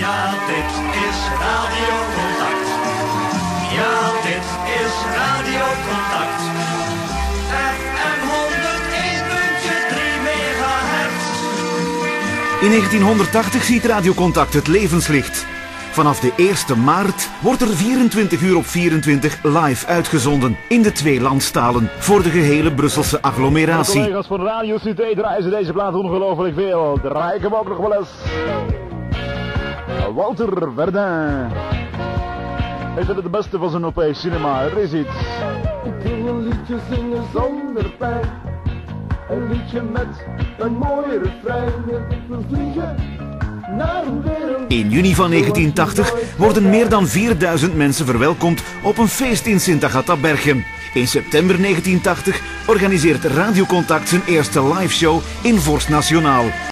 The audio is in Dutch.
Ja, dit is Radio Contact. Ja, dit is Radio Contact. FM 101.3 megahertz. In 1980 ziet Radio Contact het levenslicht. Vanaf de 1 maart wordt er 24 uur op 24 live uitgezonden in de 2 landstalen voor de gehele Brusselse agglomeratie. De collega's van Radio Cité draaien ze deze plaat ongelooflijk veel. Draai ik hem ook nog wel eens. Walter Verdun. Hij vindt het de beste van zijn Europese cinema. Er is iets. Ik wil een liedje zingen zonder pijn. Een liedje met een mooi refrein. Ik wil vliegen naar een wereld. In juni van 1980 worden meer dan 4000 mensen verwelkomd op een feest in Sint-Agatha-Berchem. In september 1980 organiseert Radio Contact zijn eerste liveshow in Vorst Nationaal.